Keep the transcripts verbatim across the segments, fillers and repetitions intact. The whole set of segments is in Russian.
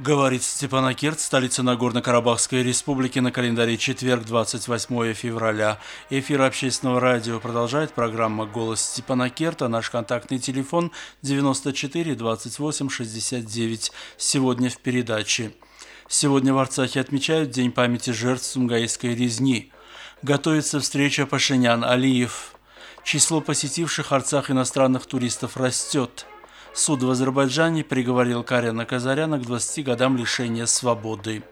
Говорит Степанакерт, столица Нагорно-Карабахской республики, на календаре четверг, двадцать восьмое февраля. Эфир общественного радио продолжает программа «Голос Степанакерта». Наш контактный телефон девяносто четыре двадцать восемь шестьдесят девять. Сегодня в передаче. Сегодня в Арцахе отмечают День памяти жертв Сумгаитской резни. Готовится встреча Пашинян-Алиев. Число посетивших Арцах иностранных туристов растет. Суд в Азербайджане приговорил Карена Казаряна к двадцати годам лишения свободы.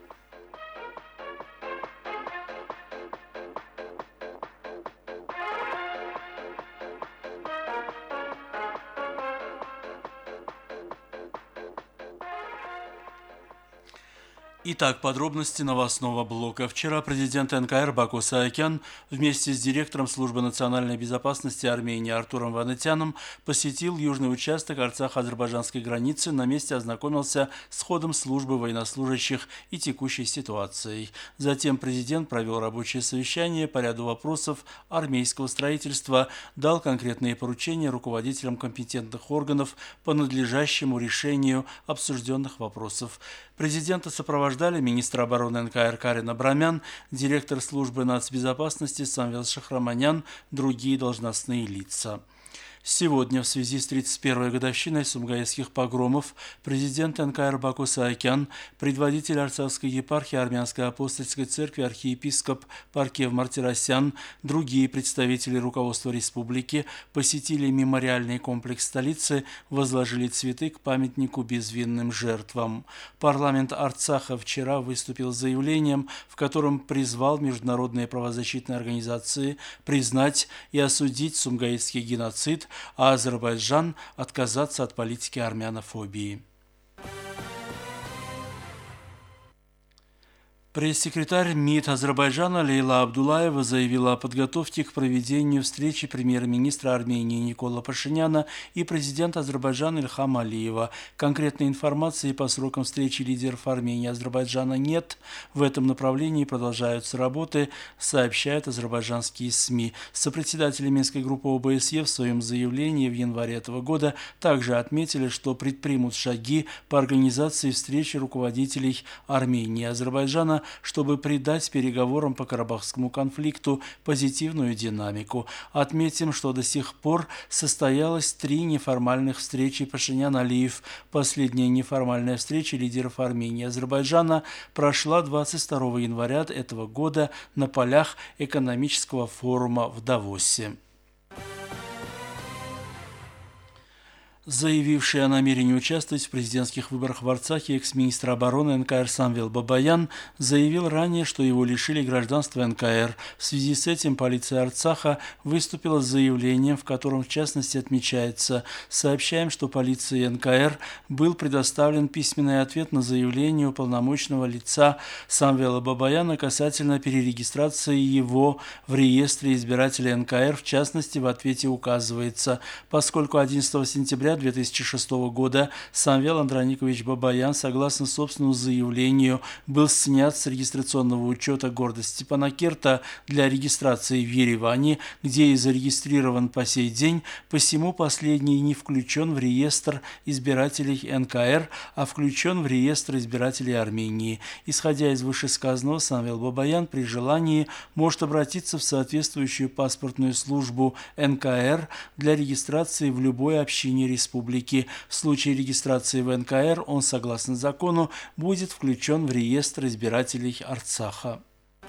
Итак, подробности новостного блока. Вчера президент эн ка эр Баку Саакян вместе с директором службы национальной безопасности Армении Артуром Ванетяном посетил южный участок Арцах-азербайджанской границы, на месте ознакомился с ходом службы военнослужащих и текущей ситуацией. Затем президент провел рабочее совещание по ряду вопросов армейского строительства, дал конкретные поручения руководителям компетентных органов по надлежащему решению обсужденных вопросов. Президента сопровождали министр обороны эн ка эр Карен Абрамян, директор службы нацбезопасности Самвел Шахраманян, другие должностные лица. Сегодня, в связи с тридцать первой годовщиной сумгаитских погромов, президент эн ка эр Баку Саакян, предводитель Арцахской епархии Армянской апостольской церкви архиепископ Паркев Мартиросян, другие представители руководства республики посетили мемориальный комплекс столицы, возложили цветы к памятнику безвинным жертвам. Парламент Арцаха вчера выступил с заявлением, в котором призвал международные правозащитные организации признать и осудить сумгаитский геноцид, а Азербайджан отказаться от политики армянофобии. Пресс-секретарь МИД Азербайджана Лейла Абдулаева заявила о подготовке к проведению встречи премьер-министра Армении Никола Пашиняна и президента Азербайджана Ильхама Алиева. Конкретной информации по срокам встречи лидеров Армении и Азербайджана нет. В этом направлении продолжаются работы, сообщают азербайджанские СМИ. Сопредседатели Минской группы о бэ эс е в своем заявлении в январе этого года также отметили, что предпримут шаги по организации встречи руководителей Армении и Азербайджана, чтобы придать переговорам по Карабахскому конфликту позитивную динамику. Отметим, что до сих пор состоялось три неформальных встречи Пашинян-Алиев. Последняя неформальная встреча лидеров Армении и Азербайджана прошла двадцать второго января этого года на полях экономического форума в Давосе. Заявивший о намерении участвовать в президентских выборах в Арцахе экс-министр обороны эн ка эр Самвел Бабаян заявил ранее, что его лишили гражданства эн ка эр. В связи с этим полиция Арцаха выступила с заявлением, в котором в частности отмечается: сообщаем, что полиции эн ка эр был предоставлен письменный ответ на заявление уполномоченного лица Самвела Бабаяна касательно перерегистрации его в реестре избирателей эн ка эр. В частности, в ответе указывается: поскольку одиннадцатого сентября две тысячи шестого года Самвел Андроникович Бабаян, согласно собственному заявлению, был снят с регистрационного учета города Степанакерта для регистрации в Ереване, где и зарегистрирован по сей день, посему последний не включен в реестр избирателей эн ка эр, а включен в реестр избирателей Армении. Исходя из вышесказанного, Самвел Бабаян при желании может обратиться в соответствующую паспортную службу эн ка эр для регистрации в любой общине республики. В случае регистрации в эн ка эр он, согласно закону, будет включен в реестр избирателей Арцаха.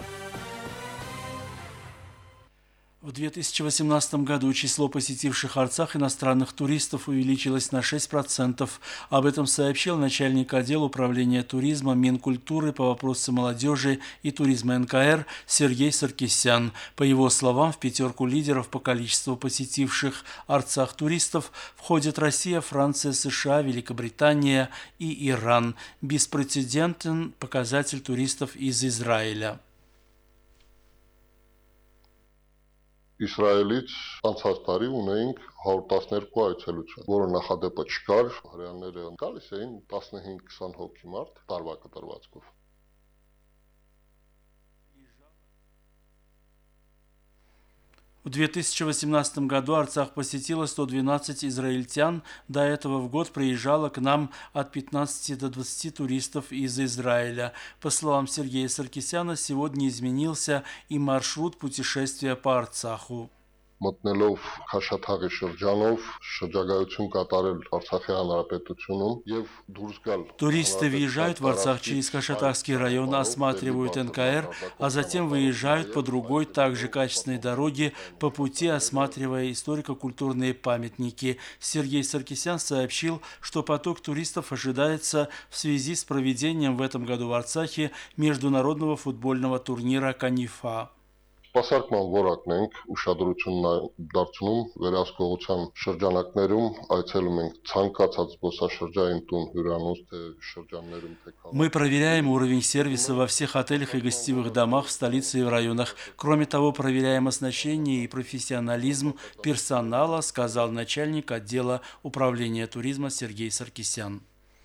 В две тысячи восемнадцатом году число посетивших Арцах иностранных туристов увеличилось на шесть процентов. Об этом сообщил начальник отдела управления туризма Минкультуры по вопросам молодежи и туризма эн ка эр Сергей Саркисян. По его словам, в пятерку лидеров по количеству посетивших Арцах туристов входят Россия, Франция, США, Великобритания и Иран. Беспрецедентен показатель туристов из Израиля. Իսրայելից անցած տարի ունեինք հարյուր տասներկու այցելություն, որը նախադեպը չկար, հրեաները գալիս էին տասնհինգ քսան հոգի մարդ տարվա կտրվածքով։ В В две тысячи восемнадцатом году Арцах посетило сто двенадцать израильтян. До этого в год приезжало к нам от пятнадцати до двадцати туристов из Израиля. По словам Сергея Саркисяна, сегодня изменился и маршрут путешествия по Арцаху. Մտնելով Քաշաթաղի շրջանով շրջագայություն կատարել Արցախի հանրապետությունում եւ դուրս գալ. Туристы въезжают в Арцах через Кашатахский район, осматривают эн ка эр, а затем выезжают по другой, также качественной дороге, по пути осматривая историко-культурные памятники. Сергей Саркисян сообщил, что поток туристов ожидается в связи с проведением в этом году в Арцахе международного футбольного турнира «Канифа». Սպասարկման որակն ենք ուշադրությունն դարձնում վերահսկողության շրջանակներում, այցելում ենք ցանկացած զբոսաշրջային տուն, հյուրանոց, թե շրջաններում, թե քաղաքում. Мы проверяем уровень сервиса во всех отелях и гостевых домах в столице и в районах. Кроме того, проверяем оснащение и профессионализм персонала, сказал начальник отдела управления туризма Сергей Саркисян.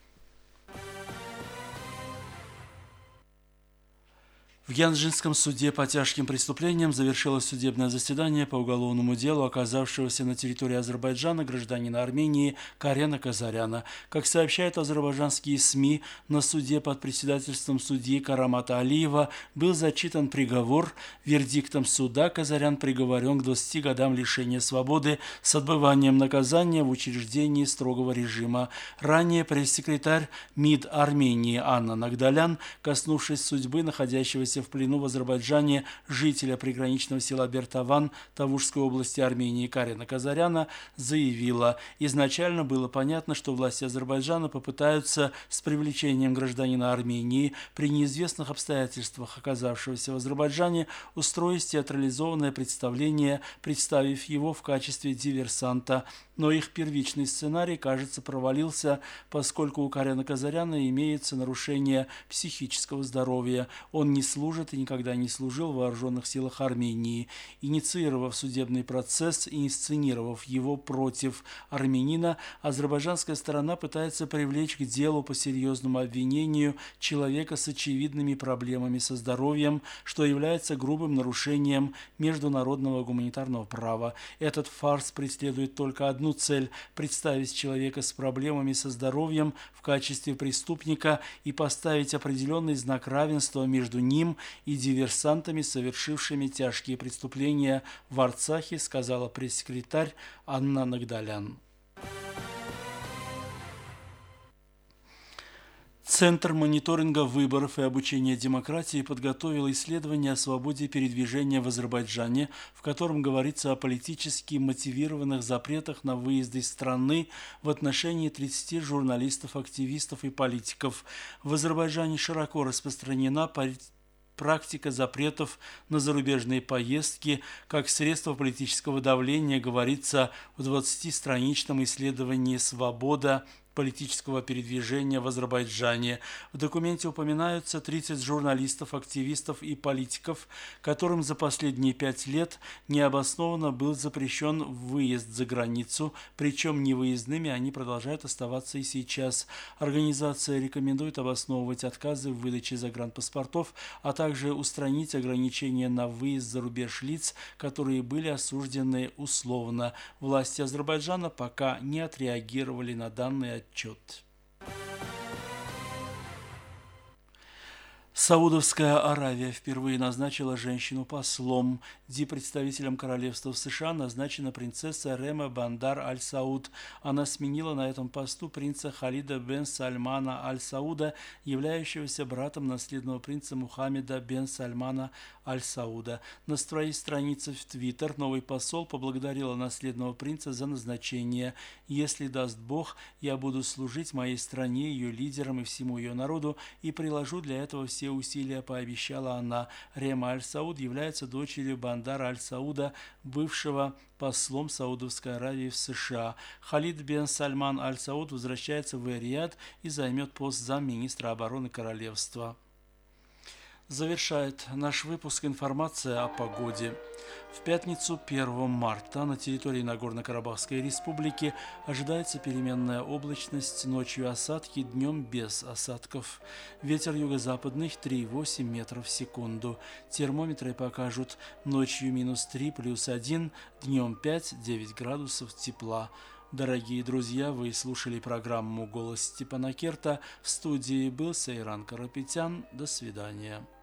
В Янджинском суде по тяжким преступлениям завершилось судебное заседание по уголовному делу оказавшегося на территории Азербайджана гражданина Армении Карена Казаряна. Как сообщают азербайджанские СМИ, на суде под председательством судьи Карамата Алиева был зачитан приговор. Вердиктом суда Казарян приговорен к двадцати годам лишения свободы с отбыванием наказания в учреждении строгого режима. Ранее пресс-секретарь МИД Армении Анна Нагдалян, коснувшись судьбы находящегося в плену в Азербайджане жителя приграничного села Бертаван Тавушской области Армении Карена Казаряна, заявила: изначально было понятно, что власти Азербайджана попытаются с привлечением гражданина Армении при неизвестных обстоятельствах, оказавшегося в Азербайджане, устроить театрализованное представление, представив его в качестве диверсанта. Но их первичный сценарий, кажется, провалился, поскольку у Карена Казаряна имеется нарушение психического здоровья. Он не служит и никогда не служил в вооруженных силах Армении. Инициировав судебный процесс и инсценировав его против армянина, азербайджанская сторона пытается привлечь к делу по серьезному обвинению человека с очевидными проблемами со здоровьем, что является грубым нарушением международного гуманитарного права. Этот фарс преследует только одну цель – представить человека с проблемами со здоровьем в качестве преступника и поставить определенный знак равенства между ним и диверсантами, совершившими тяжкие преступления в Арцахе, сказала пресс-секретарь Анна Нагдалян. Центр мониторинга выборов и обучения демократии подготовил исследование о свободе передвижения в Азербайджане, в котором говорится о политически мотивированных запретах на выезд из страны в отношении тридцати журналистов, активистов и политиков. В Азербайджане широко распространена практика запретов на зарубежные поездки как средство политического давления, говорится в двадцатистраничном исследовании «Свобода политического передвижения в Азербайджане». В документе упоминаются тридцать журналистов, активистов и политиков, которым за последние пять лет необоснованно был запрещен выезд за границу, причем невыездными они продолжают оставаться и сейчас. Организация рекомендует обосновывать отказы в выдаче загранпаспортов, а также устранить ограничения на выезд за рубеж лиц, которые были осуждены условно. Власти Азербайджана пока не отреагировали на данные отчет. Саудовская Аравия впервые назначила женщину послом. Диппредставителем королевства в США назначена принцесса Рема Бандар Аль-Сауд. Она сменила на этом посту принца Халида бен Сальмана Аль-Сауда, являющегося братом наследного принца Мухаммеда бен Сальмана Аль-Сауда. На своей странице в Твиттер новый посол поблагодарила наследного принца за назначение. «Если даст Бог, я буду служить моей стране, ее лидерам и всему ее народу, и приложу для этого все усилия», пообещала она. Рема Аль-Сауд является дочерью Бандара Аль-Сауда, бывшего послом Саудовской Аравии в США. Халид бен Сальман Аль-Сауд возвращается в Эр-Рияд и займет пост замминистра обороны королевства. Завершает наш выпуск информация о погоде. В пятницу первого марта на территории Нагорно-Карабахской республики ожидается переменная облачность, ночью осадки, днем без осадков. Ветер юго-западный три и восемь метров в секунду. Термометры покажут ночью минус три, плюс один, днем пять-девять градусов тепла. Дорогие друзья, вы слушали программу «Голос Степана Керта». В студии был Сейран Карапетян. До свидания.